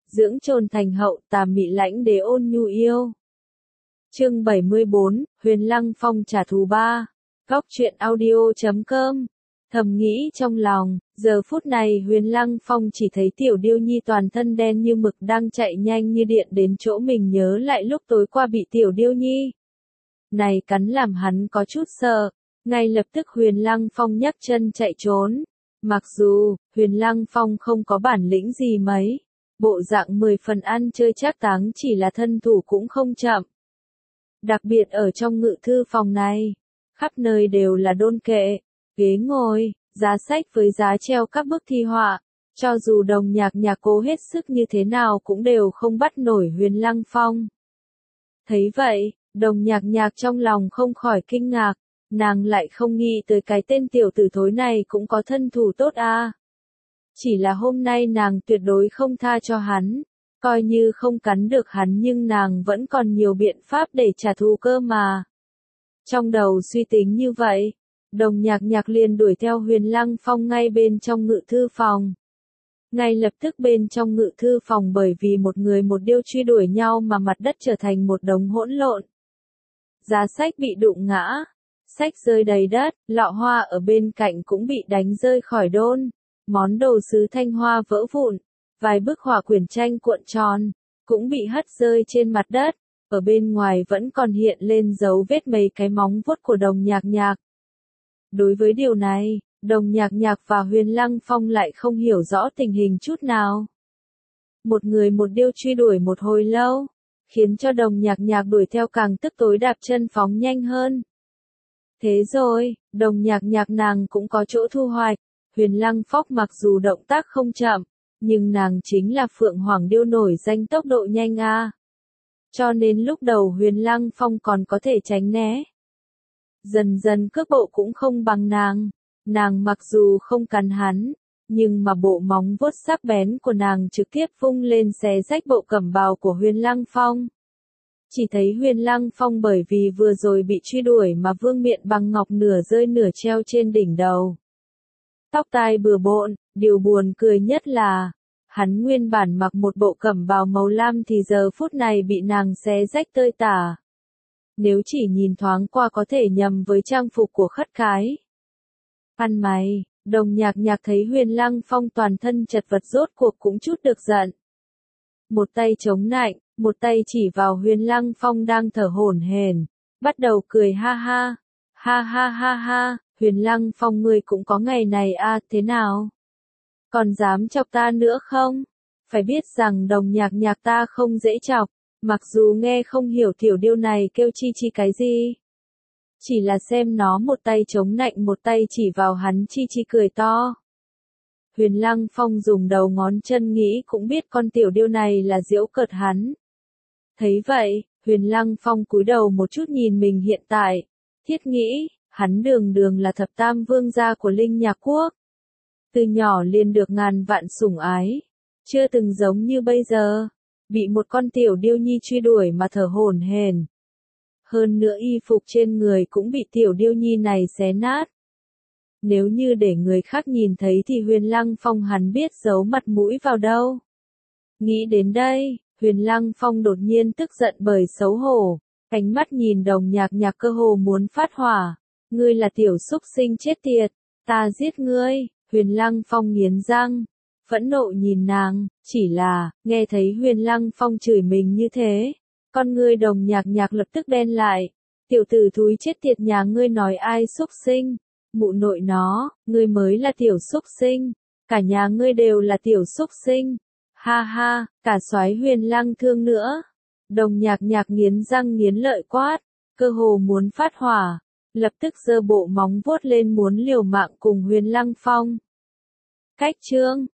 dưỡng trồn thành hậu, tà mị lãnh đế ôn nhu yêu. Chương 74, Huyền Lăng Phong trả thù 3. Góc truyện audio.com. Thầm nghĩ trong lòng, giờ phút này Huyền Lăng Phong chỉ thấy Tiểu Điêu Nhi toàn thân đen như mực đang chạy nhanh như điện đến chỗ mình nhớ lại lúc tối qua bị Tiểu Điêu Nhi này cắn làm hắn có chút sợ. Ngay lập tức Huyền Lăng Phong nhấc chân chạy trốn. Mặc dù, Huyền Lăng Phong không có bản lĩnh gì mấy, bộ dạng 10 phần ăn chơi trác táng, chỉ là thân thủ cũng không chậm. Đặc biệt ở trong ngự thư phòng này, khắp nơi đều là đôn kệ, ghế ngồi, giá sách với giá treo các bức thi họa. Cho dù Đồng Nhạc Nhạc cố hết sức như thế nào cũng đều không bắt nổi Huyền Lăng Phong. Thấy vậy, Đồng Nhạc Nhạc trong lòng không khỏi kinh ngạc, nàng lại không nghĩ tới cái tên tiểu tử thối này cũng có thân thủ tốt à. Chỉ là hôm nay nàng tuyệt đối không tha cho hắn, coi như không cắn được hắn nhưng nàng vẫn còn nhiều biện pháp để trả thù cơ mà. Trong đầu suy tính như vậy, Đồng Nhạc Nhạc liền đuổi theo Huyền Lăng Phong ngay bên trong ngự thư phòng. Ngay lập tức bên trong ngự thư phòng bởi vì một người một điêu truy đuổi nhau mà mặt đất trở thành một đống hỗn lộn. Giá sách bị đụng ngã, sách rơi đầy đất, lọ hoa ở bên cạnh cũng bị đánh rơi khỏi đôn, món đồ sứ thanh hoa vỡ vụn, vài bức họa quyển tranh cuộn tròn, cũng bị hất rơi trên mặt đất, ở bên ngoài vẫn còn hiện lên dấu vết mấy cái móng vuốt của Đồng Nhạc Nhạc. Đối với điều này, Đồng Nhạc Nhạc và Huyền Lăng Phong lại không hiểu rõ tình hình chút nào. Một người một điêu truy đuổi một hồi lâu, khiến cho Đồng Nhạc Nhạc đuổi theo càng tức tối đạp chân phóng nhanh hơn. Thế rồi, Đồng Nhạc Nhạc nàng cũng có chỗ thu hoạch. Huyền Lăng Phong mặc dù động tác không chậm, nhưng nàng chính là Phượng Hoàng điêu nổi danh tốc độ nhanh a. Cho nên lúc đầu Huyền Lăng Phong còn có thể tránh né. Dần dần cước bộ cũng không bằng nàng mặc dù không cắn hắn, nhưng mà bộ móng vuốt sắc bén của nàng trực tiếp vung lên xé rách bộ cẩm bào của Huyền Lăng Phong. Chỉ thấy Huyền Lăng Phong bởi vì vừa rồi bị truy đuổi mà vương miện bằng ngọc nửa rơi nửa treo trên đỉnh đầu. Tóc tai bừa bộn, điều buồn cười nhất là, hắn nguyên bản mặc một bộ cẩm bào màu lam thì giờ phút này bị nàng xé rách tơi tả. Nếu chỉ nhìn thoáng qua có thể nhầm với trang phục của khất cái. Ăn mày, Đồng Nhạc Nhạc thấy Huyền Lăng Phong toàn thân chật vật rốt cuộc cũng chút được giận. Một tay chống nạnh, một tay chỉ vào Huyền Lăng Phong đang thở hổn hển, bắt đầu cười ha ha, ha ha ha ha, Huyền Lăng Phong ngươi cũng có ngày này à, thế nào? Còn dám chọc ta nữa không? Phải biết rằng Đồng Nhạc Nhạc ta không dễ chọc, mặc dù nghe không hiểu tiểu điêu này kêu chi chi cái gì. Chỉ là xem nó một tay chống nạnh một tay chỉ vào hắn chi chi cười to. Huyền Lăng Phong dùng đầu ngón chân nghĩ cũng biết con tiểu điêu này là giễu cợt hắn. Thấy vậy, Huyền Lăng Phong cúi đầu một chút nhìn mình hiện tại, thiết nghĩ, hắn đường đường là thập tam vương gia của Linh Nhạc Quốc. Từ nhỏ liền được ngàn vạn sủng ái, chưa từng giống như bây giờ, bị một con tiểu điêu nhi truy đuổi mà thở hổn hển. Hơn nữa y phục trên người cũng bị tiểu điêu nhi này xé nát. Nếu như để người khác nhìn thấy thì Huyền Lăng Phong hắn biết giấu mặt mũi vào đâu. Nghĩ đến đây, Huyền Lăng Phong đột nhiên tức giận bởi xấu hổ, ánh mắt nhìn Đồng Nhạc Nhạc cơ hồ muốn phát hỏa. Ngươi là tiểu súc sinh chết tiệt, ta giết ngươi. Huyền Lăng Phong nghiến răng, phẫn nộ nhìn nàng, chỉ là, nghe thấy Huyền Lăng Phong chửi mình như thế, con ngươi Đồng Nhạc Nhạc lập tức đen lại. Tiểu tử thúi chết tiệt nhà ngươi nói ai súc sinh? Mụ nội nó, ngươi mới là tiểu súc sinh, cả nhà ngươi đều là tiểu súc sinh. Ha ha, cả soái Huyền Lăng Thương nữa. Đồng Nhạc Nhạc nghiến răng nghiến lợi quát, cơ hồ muốn phát hỏa, lập tức giơ bộ móng vuốt lên muốn liều mạng cùng Huyền Lăng Phong. Cách chương